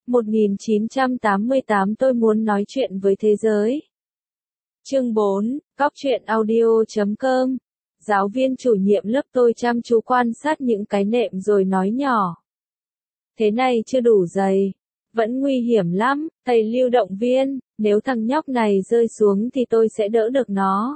1988 tôi muốn nói chuyện với thế giới. Chương 4, Góc truyện audio.com. Giáo viên chủ nhiệm lớp tôi chăm chú quan sát những cái nệm rồi nói nhỏ. Thế này chưa đủ dày. Vẫn nguy hiểm lắm, thầy Lưu động viên, nếu thằng nhóc này rơi xuống thì tôi sẽ đỡ được nó.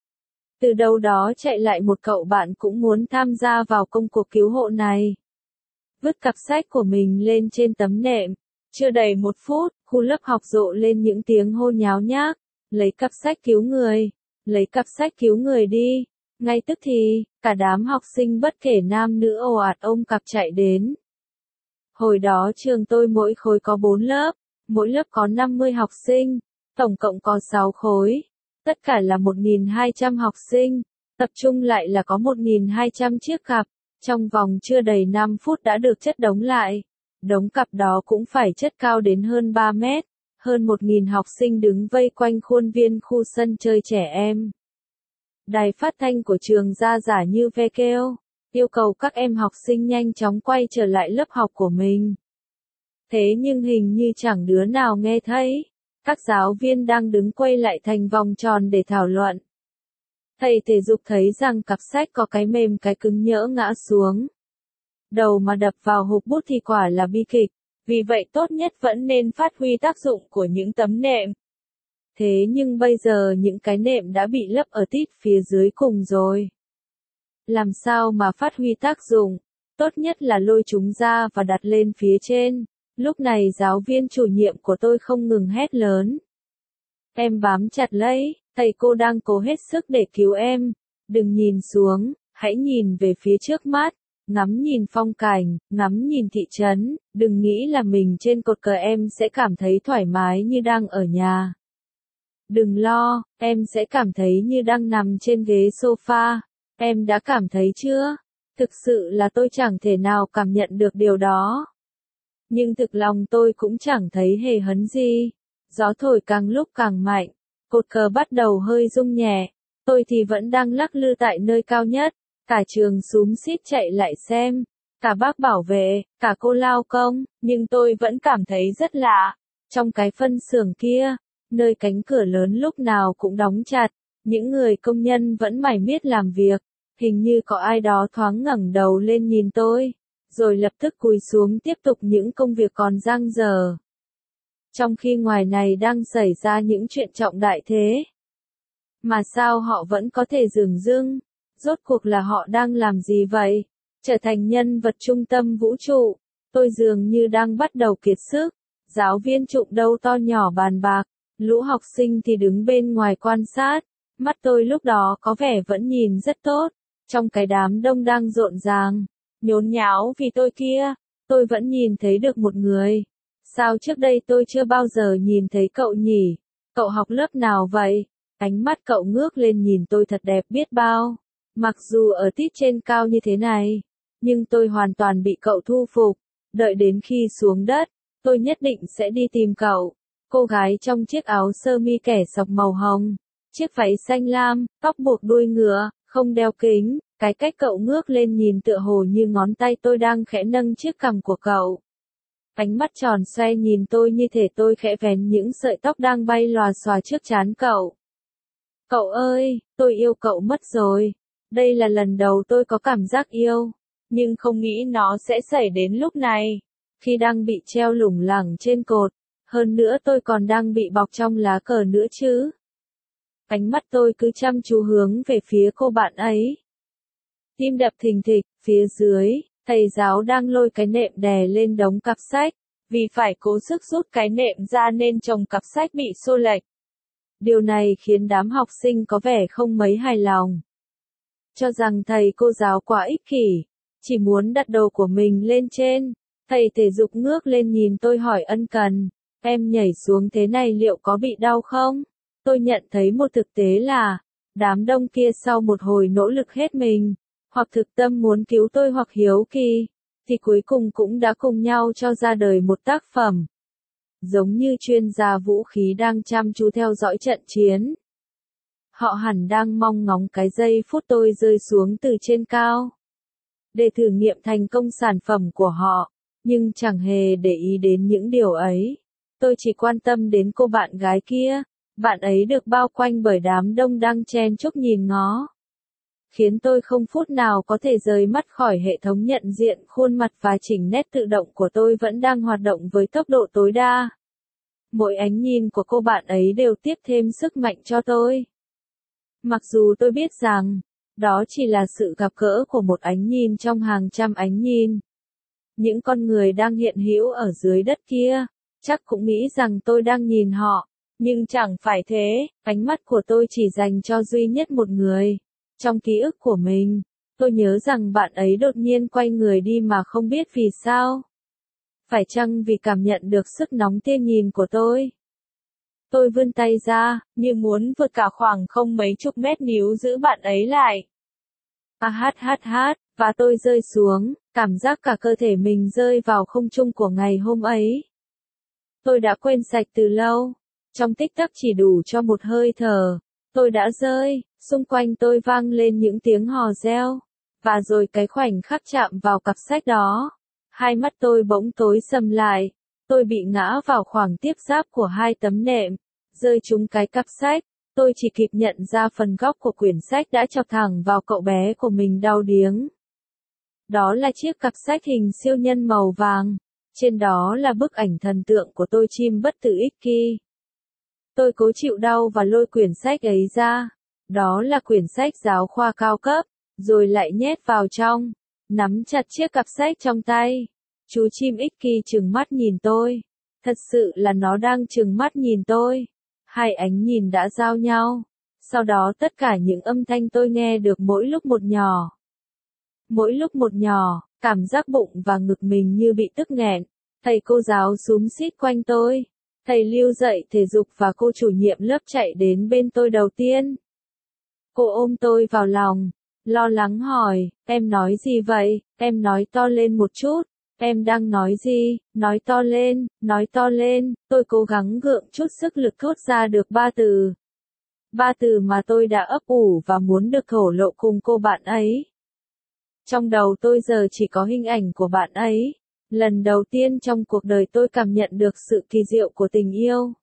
Từ đâu đó chạy lại một cậu bạn cũng muốn tham gia vào công cuộc cứu hộ này. Vứt cặp sách của mình lên trên tấm nệm. Chưa đầy 1 phút, khu lớp học rộ lên những tiếng hô nháo nhác. Lấy cặp sách cứu người. Lấy cặp sách cứu người đi. Ngay tức thì, cả đám học sinh bất kể nam nữ ồ ạt ôm cặp chạy đến. Hồi đó trường tôi mỗi khối có 4 lớp. Mỗi lớp có 50 học sinh. Tổng cộng có 6 khối. Tất cả là 1.200 học sinh. Tập trung lại là có 1.200 chiếc cặp. Trong vòng chưa đầy 5 phút đã được chất đống lại. Đống cặp đó cũng phải chất cao đến hơn 3 mét. Hơn 1.000 học sinh đứng vây quanh khuôn viên khu sân chơi trẻ em. Đài phát thanh của trường ra giả như ve kêu, yêu cầu các em học sinh nhanh chóng quay trở lại lớp học của mình. Thế nhưng hình như chẳng đứa nào nghe thấy. Các giáo viên đang đứng quay lại thành vòng tròn để thảo luận. Thầy thể dục thấy rằng cặp sách có cái mềm cái cứng nhỡ ngã xuống. Đầu mà đập vào hộp bút thì quả là bi kịch. Vì vậy tốt nhất vẫn nên phát huy tác dụng của những tấm nệm. Thế nhưng bây giờ những cái nệm đã bị lấp ở tít phía dưới cùng rồi. Làm sao mà phát huy tác dụng? Tốt nhất là lôi chúng ra và đặt lên phía trên. Lúc này giáo viên chủ nhiệm của tôi không ngừng hét lớn. Em bám chặt lấy, thầy cô đang cố hết sức để cứu em. Đừng nhìn xuống, hãy nhìn về phía trước mắt. Ngắm nhìn phong cảnh, ngắm nhìn thị trấn, đừng nghĩ là mình trên cột cờ em sẽ cảm thấy thoải mái như đang ở nhà. Đừng lo, em sẽ cảm thấy như đang nằm trên ghế sofa. Em đã cảm thấy chưa? Thực sự là tôi chẳng thể nào cảm nhận được điều đó. Nhưng thực lòng tôi cũng chẳng thấy hề hấn gì. Gió thổi càng lúc càng mạnh, cột cờ bắt đầu hơi rung nhẹ. Tôi thì vẫn đang lắc lư tại nơi cao nhất. Cả trường xúm xít chạy lại xem, cả bác bảo vệ, cả cô lao công, nhưng tôi vẫn cảm thấy rất lạ. Trong cái phân xưởng kia, nơi cánh cửa lớn lúc nào cũng đóng chặt, những người công nhân vẫn mải miết làm việc, hình như có ai đó thoáng ngẩng đầu lên nhìn tôi, rồi lập tức cúi xuống tiếp tục những công việc còn dang dở. Trong khi ngoài này đang xảy ra những chuyện trọng đại thế. Mà sao họ vẫn có thể dửng dưng? Rốt cuộc là họ đang làm gì vậy? Trở thành nhân vật trung tâm vũ trụ. Tôi dường như đang bắt đầu kiệt sức. Giáo viên trụng đâu to nhỏ bàn bạc. Lũ học sinh thì đứng bên ngoài quan sát. Mắt tôi lúc đó có vẻ vẫn nhìn rất tốt. Trong cái đám đông đang rộn ràng, nhốn nháo vì tôi kia, tôi vẫn nhìn thấy được một người. Sao trước đây tôi chưa bao giờ nhìn thấy cậu nhỉ? Cậu học lớp nào vậy? Ánh mắt cậu ngước lên nhìn tôi thật đẹp biết bao. Mặc dù ở tít trên cao như thế này, nhưng tôi hoàn toàn bị cậu thu phục. Đợi đến khi xuống đất, tôi nhất định sẽ đi tìm cậu. Cô gái trong chiếc áo sơ mi kẻ sọc màu hồng, chiếc váy xanh lam, tóc buộc đuôi ngựa, không đeo kính. Cái cách cậu ngước lên nhìn tựa hồ như ngón tay tôi đang khẽ nâng chiếc cằm của cậu. Ánh mắt tròn xoe nhìn tôi như thể tôi khẽ vén những sợi tóc đang bay lòa xòa trước trán cậu. Cậu ơi, tôi yêu cậu mất rồi. Đây là lần đầu tôi có cảm giác yêu, nhưng không nghĩ nó sẽ xảy đến lúc này, khi đang bị treo lủng lẳng trên cột, hơn nữa tôi còn đang bị bọc trong lá cờ nữa chứ. Ánh mắt tôi cứ chăm chú hướng về phía cô bạn ấy. Tim đập thình thịch, phía dưới, thầy giáo đang lôi cái nệm đè lên đống cặp sách, vì phải cố sức rút cái nệm ra nên chồng cặp sách bị xô lệch. Điều này khiến đám học sinh có vẻ không mấy hài lòng. Cho rằng thầy cô giáo quá ích kỷ, chỉ muốn đặt đồ của mình lên trên. Thầy thể dục ngước lên nhìn tôi hỏi ân cần, em nhảy xuống thế này liệu có bị đau không? Tôi nhận thấy một thực tế là, đám đông kia sau một hồi nỗ lực hết mình, hoặc thực tâm muốn cứu tôi hoặc hiếu kỳ, thì cuối cùng cũng đã cùng nhau cho ra đời một tác phẩm. Giống như chuyên gia vũ khí đang chăm chú theo dõi trận chiến. Họ hẳn đang mong ngóng cái giây phút tôi rơi xuống từ trên cao. Để thử nghiệm thành công sản phẩm của họ. nhưng chẳng hề để ý đến những điều ấy. Tôi chỉ quan tâm đến cô bạn gái kia, bạn ấy được bao quanh bởi đám đông đang chen chúc nhìn ngó, khiến tôi không phút nào có thể rời mắt khỏi hệ thống nhận diện khuôn mặt và chỉnh nét tự động của tôi vẫn đang hoạt động với tốc độ tối đa. Mỗi ánh nhìn của cô bạn ấy đều tiếp thêm sức mạnh cho tôi. Mặc dù tôi biết rằng, đó chỉ là sự gặp gỡ của một ánh nhìn trong hàng trăm ánh nhìn. Những con người đang hiện hữu ở dưới đất kia, chắc cũng nghĩ rằng tôi đang nhìn họ, nhưng chẳng phải thế, ánh mắt của tôi chỉ dành cho duy nhất một người. Trong ký ức của mình, tôi nhớ rằng bạn ấy đột nhiên quay người đi mà không biết vì sao. Phải chăng vì cảm nhận được sức nóng tia nhìn của tôi? Tôi vươn tay ra, như muốn vượt cả khoảng không mấy chục mét níu giữ bạn ấy lại. Và tôi rơi xuống, cảm giác cả cơ thể mình rơi vào không trung của ngày hôm ấy. Tôi đã quên sạch từ lâu. Trong tích tắc chỉ đủ cho một hơi thở, tôi đã rơi, xung quanh tôi vang lên những tiếng hò reo. Và rồi cái khoảnh khắc chạm vào cặp sách đó, hai mắt tôi bỗng tối sầm lại. Tôi bị ngã vào khoảng tiếp giáp của hai tấm nệm, rơi trúng cái cặp sách. Tôi chỉ kịp nhận ra phần góc của quyển sách đã chọc thẳng vào cậu bé của mình đau điếng. Đó là chiếc cặp sách hình siêu nhân màu vàng. Trên đó là bức ảnh thần tượng của tôi chim bất tử Icky. Tôi cố chịu đau và lôi quyển sách ấy ra. Đó là quyển sách giáo khoa cao cấp, rồi lại nhét vào trong, nắm chặt chiếc cặp sách trong tay. Chú chim Icky trừng mắt nhìn tôi. Thật sự là nó đang trừng mắt nhìn tôi. Hai ánh nhìn đã giao nhau. Sau đó tất cả những âm thanh tôi nghe được mỗi lúc một nhỏ. Mỗi lúc một nhỏ, cảm giác bụng và ngực mình như bị tức nghẹn. Thầy cô giáo xúm xít quanh tôi. Thầy Lưu dạy thể dục và cô chủ nhiệm lớp chạy đến bên tôi đầu tiên. Cô ôm tôi vào lòng, lo lắng hỏi, em nói gì vậy? Em nói to lên một chút. Em đang nói gì? Nói to lên, nói to lên. Tôi cố gắng gượng chút sức lực thốt ra được 3 từ. 3 từ mà tôi đã ấp ủ và muốn được thổ lộ cùng cô bạn ấy. Trong đầu tôi giờ chỉ có hình ảnh của bạn ấy. Lần đầu tiên trong cuộc đời tôi cảm nhận được sự kỳ diệu của tình yêu.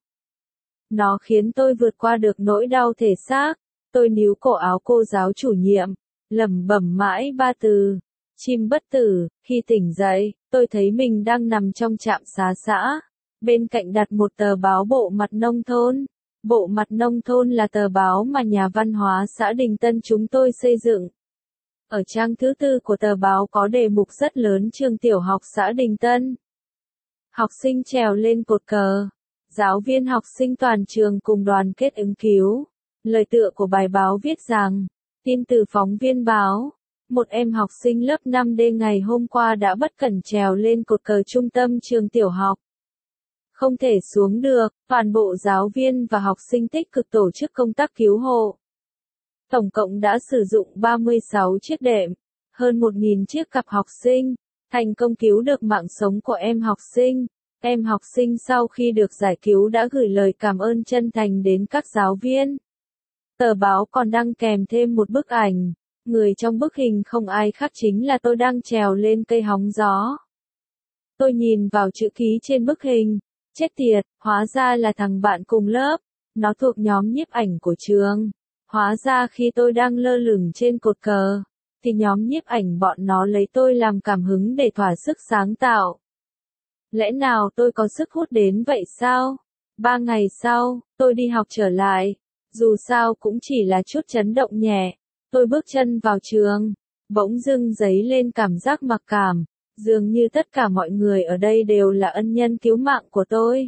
Nó khiến tôi vượt qua được nỗi đau thể xác. Tôi níu cổ áo cô giáo chủ nhiệm, lẩm bẩm mãi 3 từ. Chim bất tử. Khi tỉnh dậy, tôi thấy mình đang nằm trong trạm xá xã. Bên cạnh đặt một tờ báo Bộ Mặt Nông Thôn. Bộ Mặt Nông Thôn là tờ báo mà nhà văn hóa xã Đình Tân chúng tôi xây dựng. Ở trang thứ 4 của tờ báo có đề mục rất lớn trường tiểu học xã Đình Tân. Học sinh trèo lên cột cờ. Giáo viên học sinh toàn trường cùng đoàn kết ứng cứu. Lời tựa của bài báo viết rằng, tin từ phóng viên báo, một em học sinh lớp 5D ngày hôm qua đã bất cẩn trèo lên cột cờ trung tâm trường tiểu học. Không thể xuống được, toàn bộ giáo viên và học sinh tích cực tổ chức công tác cứu hộ. Tổng cộng đã sử dụng 36 chiếc đệm, hơn 1.000 chiếc cặp học sinh, thành công cứu được mạng sống của em học sinh. Em học sinh sau khi được giải cứu đã gửi lời cảm ơn chân thành đến các giáo viên. Tờ báo còn đăng kèm thêm một bức ảnh. Người trong bức hình không ai khác chính là tôi đang trèo lên cây hóng gió. Tôi nhìn vào chữ ký trên bức hình. Chết tiệt, hóa ra là thằng bạn cùng lớp. Nó thuộc nhóm nhiếp ảnh của trường. Hóa ra khi tôi đang lơ lửng trên cột cờ, thì nhóm nhiếp ảnh bọn nó lấy tôi làm cảm hứng để thỏa sức sáng tạo. Lẽ nào tôi có sức hút đến vậy sao? 3 ngày sau, tôi đi học trở lại. Dù sao cũng chỉ là chút chấn động nhẹ. Tôi bước chân vào trường. Bỗng dưng dấy lên cảm giác mặc cảm. Dường như tất cả mọi người ở đây đều là ân nhân cứu mạng của tôi.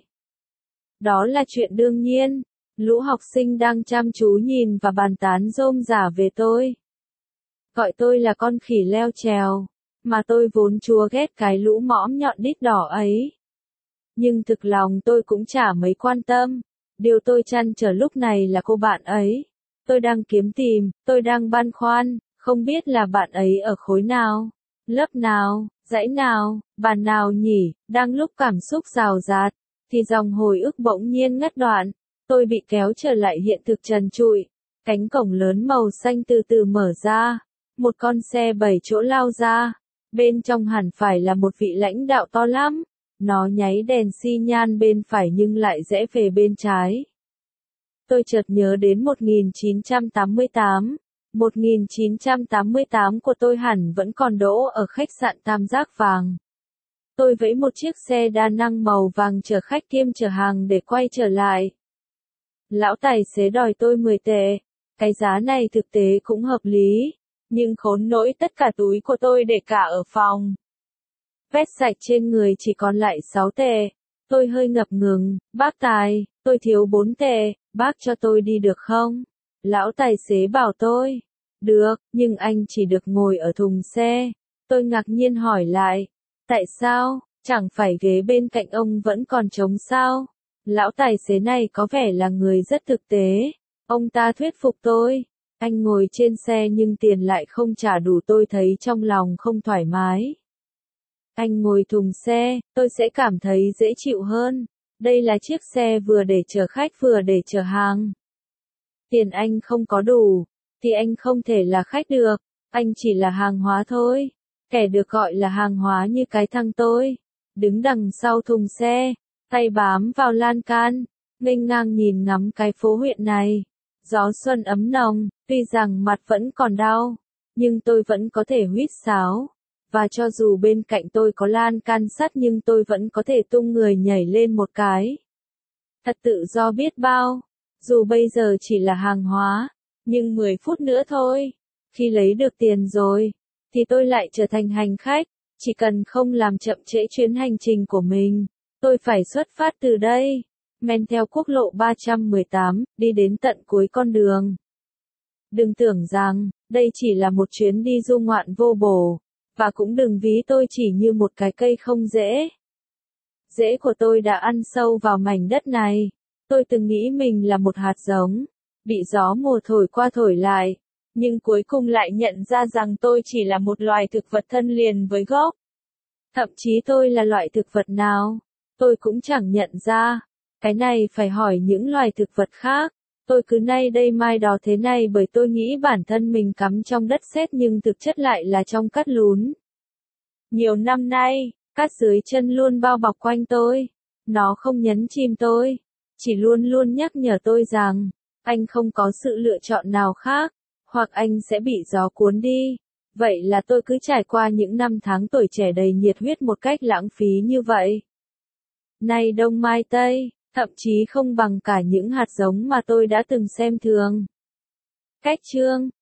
Đó là chuyện đương nhiên. Lũ học sinh đang chăm chú nhìn và bàn tán rôm rả về tôi. Gọi tôi là con khỉ leo trèo. Mà tôi vốn chúa ghét cái lũ mõm nhọn đít đỏ ấy. Nhưng thực lòng tôi cũng chả mấy quan tâm. Điều tôi trăn trở lúc này là cô bạn ấy. Tôi đang kiếm tìm, tôi đang băn khoăn, không biết là bạn ấy ở khối nào, lớp nào, dãy nào, bàn nào nhỉ. Đang lúc cảm xúc rào rạt, thì dòng hồi ức bỗng nhiên ngắt đoạn. Tôi bị kéo trở lại hiện thực trần trụi. Cánh cổng lớn màu xanh từ từ mở ra. Một con xe 7 chỗ lao ra. Bên trong hẳn phải là một vị lãnh đạo to lắm. Nó nháy đèn xi nhan bên phải nhưng lại rẽ về bên trái. Tôi chợt nhớ đến 1988. 1988 của tôi hẳn vẫn còn đỗ ở khách sạn Tam Giác Vàng. Tôi vẫy một chiếc xe đa năng màu vàng chở khách kiêm chở hàng để quay trở lại. Lão tài xế đòi tôi 10 tệ. Cái giá này thực tế cũng hợp lý. Nhưng khốn nỗi tất cả túi của tôi để cả ở phòng. Vét sạch trên người chỉ còn lại 6 tệ. Tôi hơi ngập ngừng, bác tài, tôi thiếu 4 tệ, bác cho tôi đi được không? Lão tài xế bảo tôi, được, nhưng anh chỉ được ngồi ở thùng xe. Tôi ngạc nhiên hỏi lại, tại sao, chẳng phải ghế bên cạnh ông vẫn còn trống sao? Lão tài xế này có vẻ là người rất thực tế. Ông ta thuyết phục tôi, anh ngồi trên xe nhưng tiền lại không trả đủ, tôi thấy trong lòng không thoải mái. Anh ngồi thùng xe, tôi sẽ cảm thấy dễ chịu hơn. Đây là chiếc xe vừa để chở khách vừa để chở hàng. Tiền anh không có đủ, thì anh không thể là khách được, anh chỉ là hàng hóa thôi. Kẻ được gọi là hàng hóa như cái thằng tôi, đứng đằng sau thùng xe, tay bám vào lan can, nghênh ngang nhìn ngắm cái phố huyện này. Gió xuân ấm nồng, tuy rằng mặt vẫn còn đau, nhưng tôi vẫn có thể huýt sáo. Và cho dù bên cạnh tôi có lan can sắt nhưng tôi vẫn có thể tung người nhảy lên một cái. Thật tự do biết bao. Dù bây giờ chỉ là hàng hóa, nhưng 10 phút nữa thôi. Khi lấy được tiền rồi, thì tôi lại trở thành hành khách. Chỉ cần không làm chậm trễ chuyến hành trình của mình, tôi phải xuất phát từ đây. Men theo quốc lộ 318, đi đến tận cuối con đường. Đừng tưởng rằng, đây chỉ là một chuyến đi du ngoạn vô bổ. Và cũng đừng ví tôi chỉ như một cái cây không rễ. Rễ của tôi đã ăn sâu vào mảnh đất này. Tôi từng nghĩ mình là một hạt giống, bị gió mùa thổi qua thổi lại. Nhưng cuối cùng lại nhận ra rằng tôi chỉ là một loài thực vật thân liền với gốc. Thậm chí tôi là loại thực vật nào, tôi cũng chẳng nhận ra. Cái này phải hỏi những loài thực vật khác. Tôi cứ nay đây mai đó thế này bởi tôi nghĩ bản thân mình cắm trong đất sét nhưng thực chất lại là trong cát lún. Nhiều năm nay, cát dưới chân luôn bao bọc quanh tôi. Nó không nhấn chìm tôi, chỉ luôn luôn nhắc nhở tôi rằng, anh không có sự lựa chọn nào khác, hoặc anh sẽ bị gió cuốn đi. Vậy là tôi cứ trải qua những năm tháng tuổi trẻ đầy nhiệt huyết một cách lãng phí như vậy. Nay đông mai tây. Thậm chí không bằng cả những hạt giống mà tôi đã từng xem thường. Cách chương